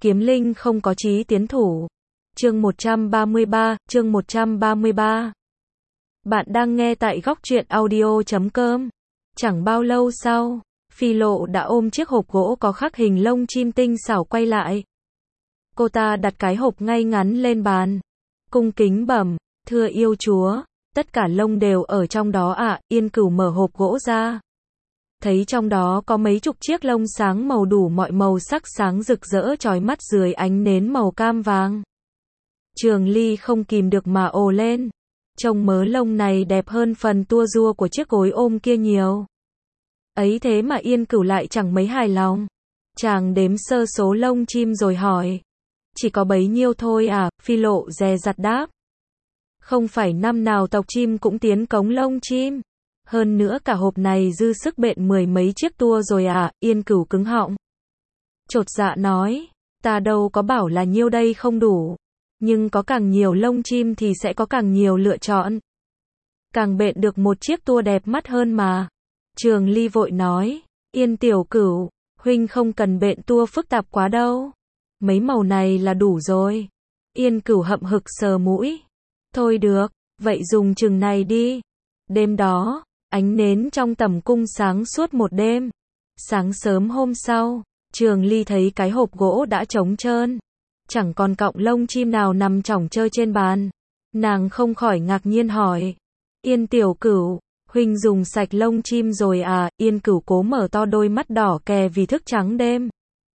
Kiếm linh không có chí tiến thủ. Chương 133. Bạn đang nghe tại góc truyện audio.com. Chẳng bao lâu sau, Phi Lộ đã ôm chiếc hộp gỗ có khắc hình lông chim tinh xảo quay lại. Cô ta đặt cái hộp ngay ngắn lên bàn, cung kính bẩm, thưa yêu chúa, tất cả lông đều ở trong đó ạ. Yên Cửu mở hộp gỗ ra, thấy trong đó có mấy chục chiếc lông sáng màu đủ mọi màu sắc sáng rực rỡ chói mắt dưới ánh nến màu cam vàng. Trường Ly không kìm được mà ồ lên, trông mớ lông này đẹp hơn phần tua rua của chiếc gối ôm kia nhiều. Ấy thế mà Yên Cửu lại chẳng mấy hài lòng. Chàng đếm sơ số lông chim rồi hỏi, chỉ có bấy nhiêu thôi à? Phi Lộ dè dặt đáp, không phải năm nào tộc chim cũng tiến cống lông chim. Hơn nữa cả hộp này dư sức bện mười mấy chiếc tua rồi à? Yên Cửu cứng họng, chột dạ nói, ta đâu có bảo là nhiêu đây không đủ. Nhưng có càng nhiều lông chim thì sẽ có càng nhiều lựa chọn. Càng bện được một chiếc tua đẹp mắt hơn mà. Trường Ly vội nói, Yên tiểu Cửu, huynh không cần bện tua phức tạp quá đâu. Mấy màu này là đủ rồi. Yên Cửu hậm hực sờ mũi. Thôi được, vậy dùng chừng này đi. Đêm đó, ánh nến trong tầm cung sáng suốt một đêm. Sáng sớm hôm sau, Trường Ly thấy cái hộp gỗ đã trống trơn, chẳng còn cọng lông chim nào nằm chỏng chơ trên bàn. Nàng không khỏi ngạc nhiên hỏi, Yên tiểu Cửu, huynh dùng sạch lông chim rồi à? Yên Cửu cố mở to đôi mắt đỏ kè vì thức trắng đêm.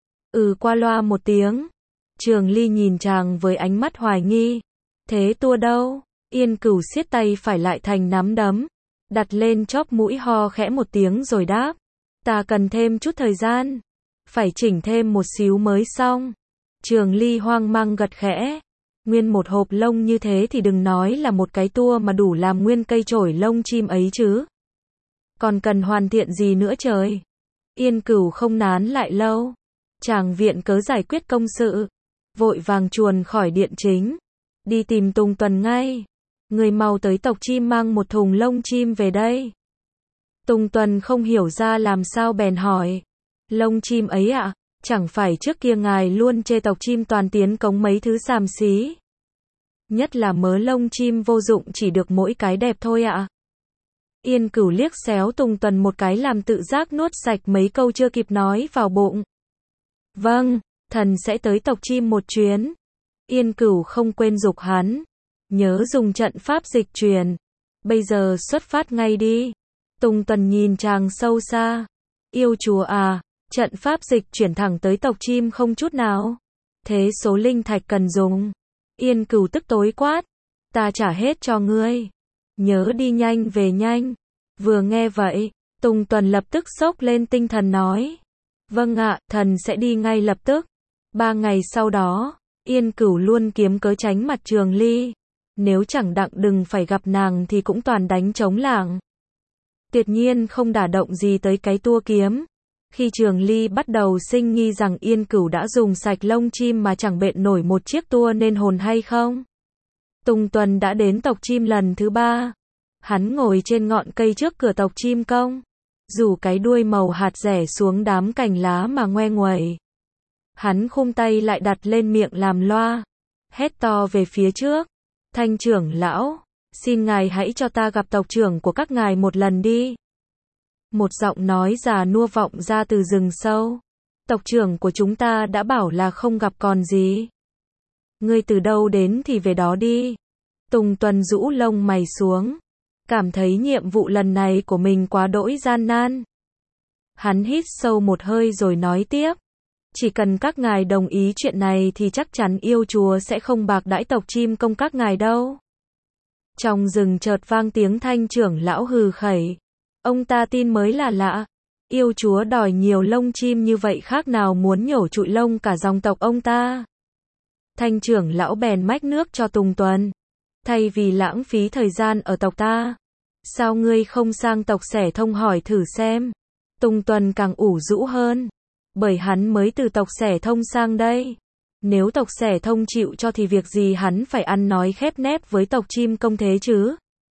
Qua loa một tiếng. Trường Ly nhìn chàng với ánh mắt hoài nghi. Thế tua đâu? Yên Cửu siết tay phải lại thành nắm đấm, đặt lên chóp mũi ho khẽ một tiếng rồi đáp, ta cần thêm chút thời gian, phải chỉnh thêm một xíu mới xong. Trường Ly hoang mang gật khẽ, nguyên một hộp lông như thế thì đừng nói là một cái tua mà đủ làm nguyên cây chổi lông chim ấy chứ. Còn cần hoàn thiện gì nữa trời? Yên Cửu không nán lại lâu, chàng viện cớ giải quyết công sự, vội vàng chuồn khỏi điện chính, đi tìm Tùng Tuần ngay. Người mau tới tộc chim mang một thùng lông chim về đây. Tùng Tuần không hiểu ra làm sao bèn hỏi, lông chim ấy ạ? Chẳng phải trước kia ngài luôn chê tộc chim toàn tiến cống mấy thứ xàm xí, nhất là mớ lông chim vô dụng chỉ được mỗi cái đẹp thôi ạ? Yên Cửu liếc xéo Tùng Tuần một cái làm tự giác nuốt sạch mấy câu chưa kịp nói vào bụng. Vâng, thần sẽ tới tộc chim một chuyến. Yên Cửu không quên giục hắn, nhớ dùng trận pháp dịch truyền. Bây giờ xuất phát ngay đi. Tùng Tuần nhìn chàng sâu xa. Yêu chúa à, trận pháp dịch chuyển thẳng tới tộc chim không chút nào. Thế số linh thạch cần dùng? Yên Cửu tức tối quát, ta trả hết cho ngươi. Nhớ đi nhanh về nhanh. Vừa nghe vậy, Tùng Tuần lập tức xốc lên tinh thần nói, vâng ạ, thần sẽ đi ngay lập tức. 3 ngày sau đó, Yên Cửu luôn kiếm cớ tránh mặt Trường Ly. Nếu chẳng đặng đừng phải gặp nàng thì cũng toàn đánh trống lảng. Tuyệt nhiên không đả động gì tới cái tua kiếm. Khi Trường Ly bắt đầu sinh nghi rằng Yên Cửu đã dùng sạch lông chim mà chẳng bện nổi một chiếc tua nên hồn hay không, Tùng Tuần đã đến tộc chim lần thứ 3. Hắn ngồi trên ngọn cây trước cửa tộc chim công, rủ cái đuôi màu hạt rẻ xuống đám cành lá mà ngoe nguẩy. Hắn khum tay lại đặt lên miệng làm loa, hét to về phía trước, Thanh trưởng lão, xin ngài hãy cho ta gặp tộc trưởng của các ngài một lần đi. Một giọng nói già nua vọng ra từ rừng sâu, tộc trưởng của chúng ta đã bảo là không gặp còn gì. Ngươi từ đâu đến thì về đó đi. Tùng Tuần rũ lông mày xuống, cảm thấy nhiệm vụ lần này của mình quá đỗi gian nan. Hắn hít sâu một hơi rồi nói tiếp, chỉ cần các ngài đồng ý chuyện này thì chắc chắn yêu chúa sẽ không bạc đãi tộc chim công các ngài đâu. Trong rừng chợt vang tiếng Thanh trưởng lão hừ khẩy. Ông ta tin mới là lạ. Yêu chúa đòi nhiều lông chim như vậy khác nào muốn nhổ trụi lông cả dòng tộc ông ta. Thanh trưởng lão bèn mách nước cho Tùng Tuần. Thay vì lãng phí thời gian ở tộc ta, sao ngươi không sang tộc Xẻ Thông hỏi thử xem? Tùng Tuần càng ủ rũ hơn, bởi hắn mới từ tộc Xẻ Thông sang đây. Nếu tộc Xẻ Thông chịu cho thì việc gì hắn phải ăn nói khép nép với tộc chim công thế chứ?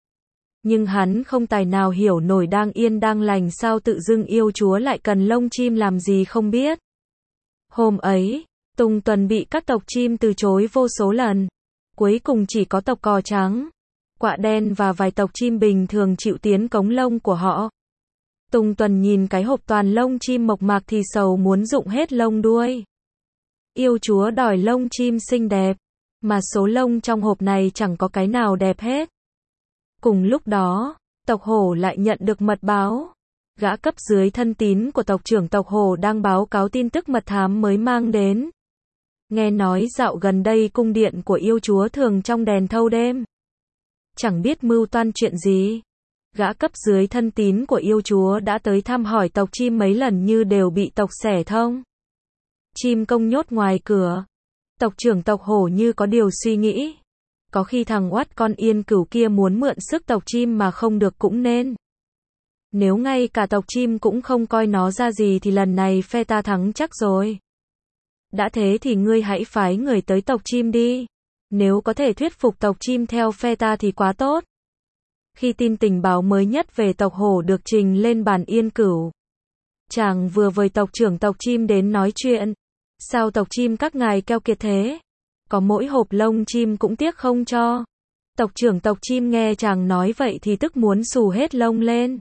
Nhưng hắn không tài nào hiểu nổi đang yên đang lành sao tự dưng yêu chúa lại cần lông chim làm gì không biết. Hôm ấy, Tùng Tuần bị các tộc chim từ chối vô số lần. Cuối cùng chỉ có tộc cò trắng, quạ đen và vài tộc chim bình thường chịu tiến cống lông của họ. Tùng Tuần nhìn cái hộp toàn lông chim mộc mạc thì sầu muốn rụng hết lông đuôi. Yêu chúa đòi lông chim xinh đẹp, mà số lông trong hộp này chẳng có cái nào đẹp hết. Cùng lúc đó, tộc hổ lại nhận được mật báo. Gã cấp dưới thân tín của tộc trưởng tộc hổ đang báo cáo tin tức mật thám mới mang đến. Nghe nói dạo gần đây cung điện của yêu chúa thường trong đèn thâu đêm. Chẳng biết mưu toan chuyện gì. Gã cấp dưới thân tín của yêu chúa đã tới thăm hỏi tộc chim mấy lần như đều bị tộc xẻ thông. Chim công nhốt ngoài cửa. Tộc trưởng tộc hổ như có điều suy nghĩ. Có khi thằng oắt con Yên Cửu kia muốn mượn sức tộc chim mà không được cũng nên. Nếu ngay cả tộc chim cũng không coi nó ra gì thì lần này phe ta thắng chắc rồi. Đã thế thì ngươi hãy phái người tới tộc chim đi. Nếu có thể thuyết phục tộc chim theo phe ta thì quá tốt. Khi tin tình báo mới nhất về tộc hổ được trình lên bàn Yên Cửu, chàng vừa với tộc trưởng tộc chim đến nói chuyện. Sao tộc chim các ngài keo kiệt thế? Có mỗi hộp lông chim cũng tiếc không cho. Tộc trưởng tộc chim nghe chàng nói vậy thì tức muốn xù hết lông lên.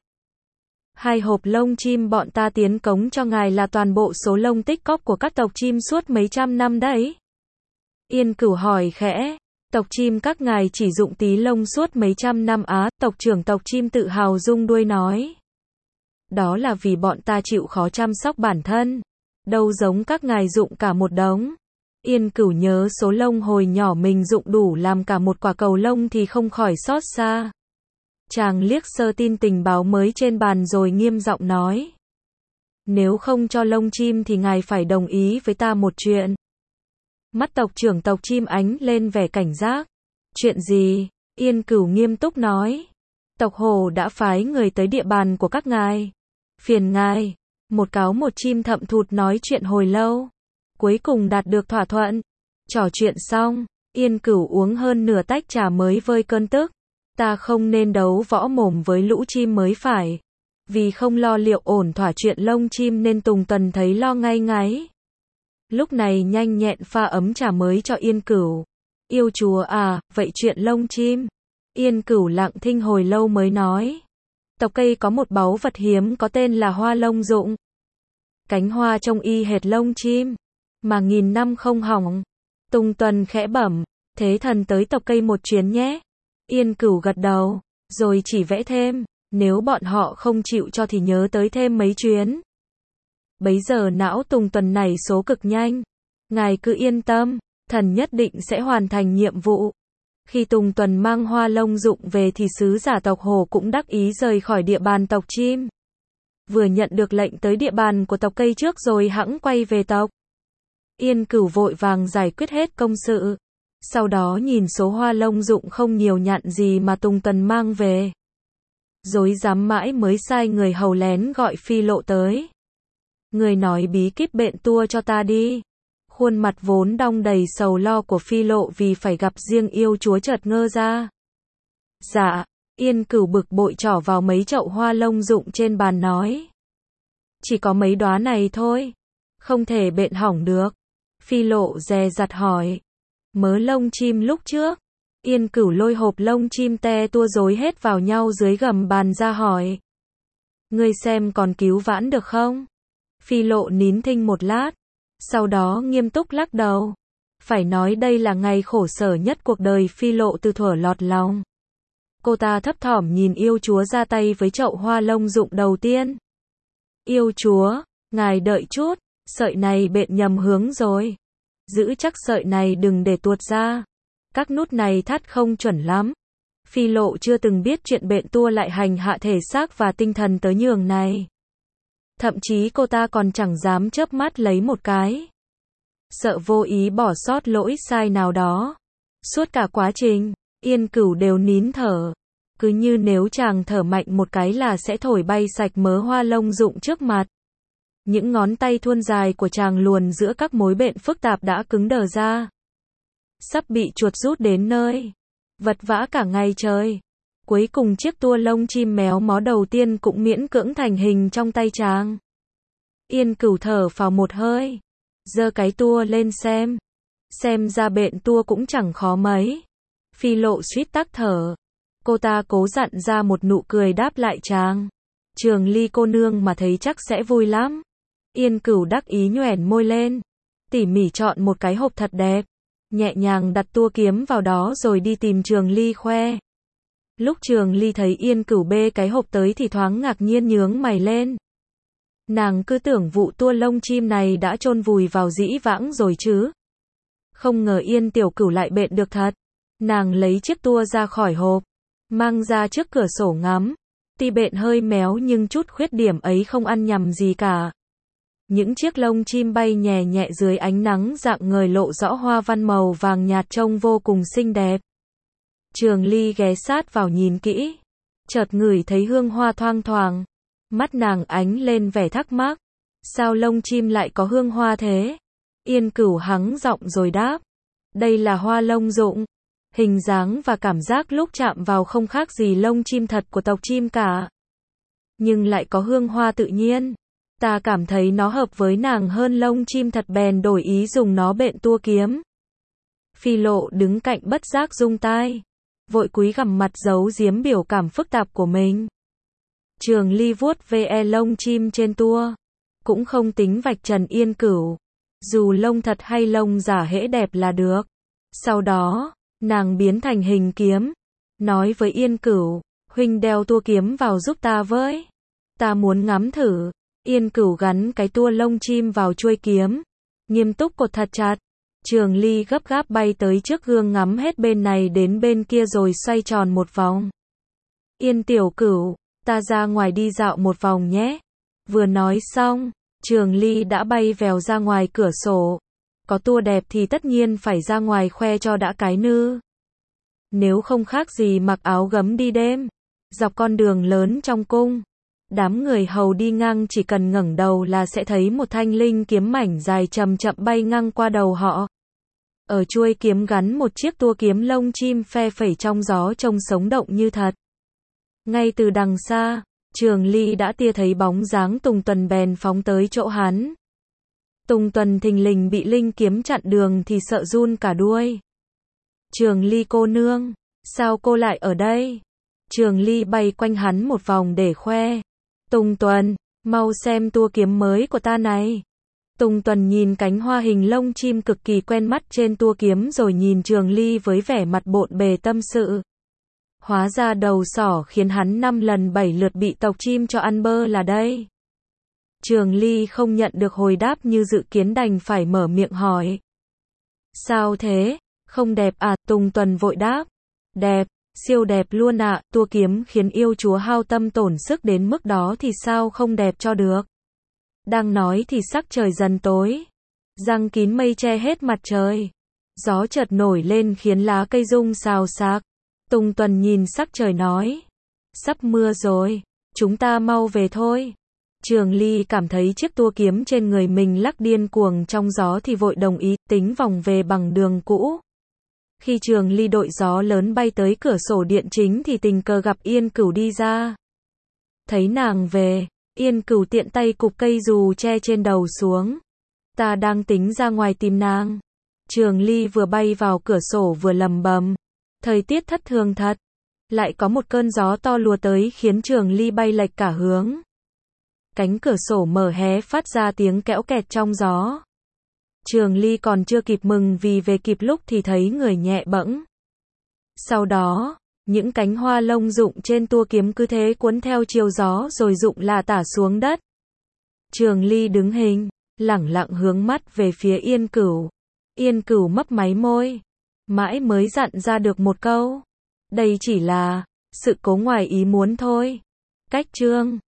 2 hộp lông chim bọn ta tiến cống cho ngài là toàn bộ số lông tích cóp của các tộc chim suốt mấy trăm năm đấy. Yên Cửu hỏi khẽ, tộc chim các ngài chỉ dụng tí lông suốt mấy trăm năm á? Tộc trưởng tộc chim tự hào rung đuôi nói. Đó là vì bọn ta chịu khó chăm sóc bản thân. Đâu giống các ngài dụng cả một đống. Yên Cửu nhớ số lông hồi nhỏ mình dụng đủ làm cả một quả cầu lông thì không khỏi xót xa. Chàng liếc sơ tin tình báo mới trên bàn rồi nghiêm giọng nói. Nếu không cho lông chim thì ngài phải đồng ý với ta một chuyện. Mắt tộc trưởng tộc chim ánh lên vẻ cảnh giác. Chuyện gì? Yên Cửu nghiêm túc nói. Tộc hổ đã phái người tới địa bàn của các ngài. Phiền ngài. Một cáo một chim thậm thụt nói chuyện hồi lâu. Cuối cùng đạt được thỏa thuận. Trò chuyện xong, Yên Cửu uống hơn nửa tách trà mới vơi cơn tức. Ta không nên đấu võ mồm với lũ chim mới phải. Vì không lo liệu ổn thỏa chuyện lông chim nên Tùng Tuần thấy lo ngay ngáy. Lúc này nhanh nhẹn pha ấm trà mới cho Yên Cửu. Yêu chúa à, vậy chuyện lông chim. Yên Cửu lặng thinh hồi lâu mới nói. Tộc cây có một báu vật hiếm có tên là hoa lông dụng. Cánh hoa trông y hệt lông chim, mà nghìn năm không hỏng. Tùng Tuần khẽ bẩm, thế thần tới tộc cây một chuyến nhé. Yên Cửu gật đầu, rồi chỉ vẽ thêm, nếu bọn họ không chịu cho thì nhớ tới thêm mấy chuyến. Bấy giờ não Tùng Tuần nảy số cực nhanh. Ngài cứ yên tâm, thần nhất định sẽ hoàn thành nhiệm vụ. Khi Tùng Tuần mang hoa lông dụng về thì sứ giả tộc hổ cũng đắc ý rời khỏi địa bàn tộc chim. Vừa nhận được lệnh tới địa bàn của tộc cây trước rồi hẵng quay về tộc. Yên Cửu vội vàng giải quyết hết công sự. Sau đó nhìn số hoa lông dụng không nhiều nhặn gì mà Tùng Tuần mang về. Rối rắm mãi mới sai người hầu lén gọi Phi Lộ tới. Người nói bí kíp bện tua cho ta đi. Khuôn mặt vốn đong đầy sầu lo của Phi Lộ vì phải gặp riêng yêu chúa chợt ngơ ra. Dạ, Yên Cửu bực bội trỏ vào mấy chậu hoa lông dụng trên bàn nói. Chỉ có mấy đóa này thôi. Không thể bện hỏng được. Phi Lộ dè dặt hỏi. Mớ lông chim lúc trước. Yên Cửu lôi hộp lông chim te tua rối hết vào nhau dưới gầm bàn ra hỏi. Ngươi xem còn cứu vãn được không? Phi Lộ nín thinh một lát. Sau đó nghiêm túc lắc đầu. Phải nói đây là ngày khổ sở nhất cuộc đời Phi Lộ từ thuở lọt lòng. Cô ta thấp thỏm nhìn yêu chúa ra tay với chậu hoa lông dụng đầu tiên. Yêu chúa, ngài đợi chút, sợi này bện nhầm hướng rồi. Giữ chắc sợi này đừng để tuột ra. Các nút này thắt không chuẩn lắm. Phi Lộ chưa từng biết chuyện bện tua lại hành hạ thể xác và tinh thần tới nhường này. Thậm chí cô ta còn chẳng dám chớp mắt lấy một cái. Sợ vô ý bỏ sót lỗi sai nào đó. Suốt cả quá trình, Yên Cửu đều nín thở. Cứ như nếu chàng thở mạnh một cái là sẽ thổi bay sạch mớ hoa lông dụng trước mặt. Những ngón tay thuôn dài của chàng luồn giữa các mối bện phức tạp đã cứng đờ ra. Sắp bị chuột rút đến nơi. Vật vã cả ngày trời. Cuối cùng chiếc tua lông chim méo mó đầu tiên cũng miễn cưỡng thành hình trong tay chàng. Yên Cửu thở phào một hơi. giơ cái tua lên xem ra bện tua cũng chẳng khó mấy. Phi Lộ suýt tắc thở. Cô ta cố dặn ra một nụ cười đáp lại chàng. Trường Ly cô nương mà thấy chắc sẽ vui lắm. Yên Cửu đắc ý nhoẻn môi lên, tỉ mỉ chọn một cái hộp thật đẹp, nhẹ nhàng đặt tua kiếm vào đó rồi đi tìm Trường Ly khoe. Lúc Trường Ly thấy Yên Cửu bê cái hộp tới thì thoáng ngạc nhiên nhướng mày lên. Nàng cứ tưởng vụ tua lông chim này đã chôn vùi vào dĩ vãng rồi chứ. Không ngờ Yên Tiểu Cửu lại bện được thật. Nàng lấy chiếc tua ra khỏi hộp, mang ra trước cửa sổ ngắm. Tuy bện hơi méo nhưng chút khuyết điểm ấy không ăn nhầm gì cả. Những chiếc lông chim bay nhẹ nhẹ dưới ánh nắng rạng ngời lộ rõ hoa văn màu vàng nhạt trông vô cùng xinh đẹp. Trường Ly ghé sát vào nhìn kỹ, chợt ngửi thấy hương hoa thoang thoảng. Mắt nàng ánh lên vẻ thắc mắc. Sao lông chim lại có hương hoa thế? Yên Cửu hắng giọng rồi đáp. Đây là hoa lông dụng. Hình dáng và cảm giác lúc chạm vào không khác gì lông chim thật của tộc chim cả. Nhưng lại có hương hoa tự nhiên. Ta cảm thấy nó hợp với nàng hơn lông chim thật bèn đổi ý dùng nó bện tua kiếm. Phi Lộ đứng cạnh bất giác rung tai, vội cúi gằm mặt giấu giếm biểu cảm phức tạp của mình. Trường Ly vuốt ve lông chim trên tua, cũng không tính vạch trần Yên Cửu. Dù lông thật hay lông giả hễ đẹp là được. Sau đó, nàng biến thành hình kiếm, nói với Yên Cửu, huynh đeo tua kiếm vào giúp ta với. Ta muốn ngắm thử. Yên Cửu gắn cái tua lông chim vào chuôi kiếm, nghiêm túc cột thật chặt. Trường Ly gấp gáp bay tới trước gương ngắm hết bên này đến bên kia rồi xoay tròn một vòng. Yên Tiểu Cửu, ta ra ngoài đi dạo một vòng nhé. Vừa nói xong, Trường Ly đã bay vèo ra ngoài cửa sổ. Có tua đẹp thì tất nhiên phải ra ngoài khoe cho đã cái nư. Nếu không khác gì mặc áo gấm đi đêm. Dọc con đường lớn trong cung, đám người hầu đi ngang chỉ cần ngẩng đầu là sẽ thấy một thanh linh kiếm mảnh dài chậm chậm bay ngang qua đầu họ. Ở chuôi kiếm gắn một chiếc tua kiếm lông chim phe phẩy trong gió trông sống động như thật. Ngay từ đằng xa, Trường Ly đã tia thấy bóng dáng Tùng Tuần bèn phóng tới chỗ hắn. Tùng Tuần thình lình bị linh kiếm chặn đường thì sợ run cả đuôi. Trường Ly cô nương, sao cô lại ở đây? Trường Ly bay quanh hắn một vòng để khoe. Tùng Tuần, mau xem tua kiếm mới của ta này. Tùng Tuần nhìn cánh hoa hình lông chim cực kỳ quen mắt trên tua kiếm rồi nhìn Trường Ly với vẻ mặt bộn bề tâm sự. Hóa ra đầu sỏ khiến hắn 5 lần 7 lượt bị tộc chim cho ăn bơ là đây. Trường Ly không nhận được hồi đáp như dự kiến đành phải mở miệng hỏi. Sao thế? Không đẹp à? Tùng Tuần vội đáp. Đẹp, siêu đẹp luôn ạ. Tua kiếm khiến yêu chúa hao tâm tổn sức đến mức đó thì sao không đẹp cho được. Đang nói thì sắc trời dần tối, giăng kín mây che hết mặt trời. Gió chợt nổi lên khiến lá cây rung xào xạc. Tùng Tuần nhìn sắc trời nói. Sắp mưa rồi, chúng ta mau về thôi. Trường Ly cảm thấy chiếc tua kiếm trên người mình lắc điên cuồng trong gió thì vội đồng ý, tính vòng về bằng đường cũ. Khi Trường Ly đội gió lớn bay tới cửa sổ điện chính thì tình cờ gặp Yên Cửu đi ra. Thấy nàng về, Yên Cửu tiện tay cụp cây dù che trên đầu xuống. Ta đang tính ra ngoài tìm nàng. Trường Ly vừa bay vào cửa sổ vừa lầm bầm. Thời tiết thất thường thật. Lại có một cơn gió to lùa tới khiến Trường Ly bay lệch cả hướng. Cánh cửa sổ mở hé phát ra tiếng kẽo kẹt trong gió. Trường Ly còn chưa kịp mừng vì về kịp lúc thì thấy người nhẹ bẫng. Sau đó, những cánh hoa lông rụng trên tua kiếm cứ thế cuốn theo chiều gió rồi rụng là tả xuống đất. Trường Ly đứng hình, lẳng lặng hướng mắt về phía Yên Cửu. Yên Cửu mấp máy môi, mãi mới dặn ra được một câu. Đây chỉ là sự cố ngoài ý muốn thôi. Cách chương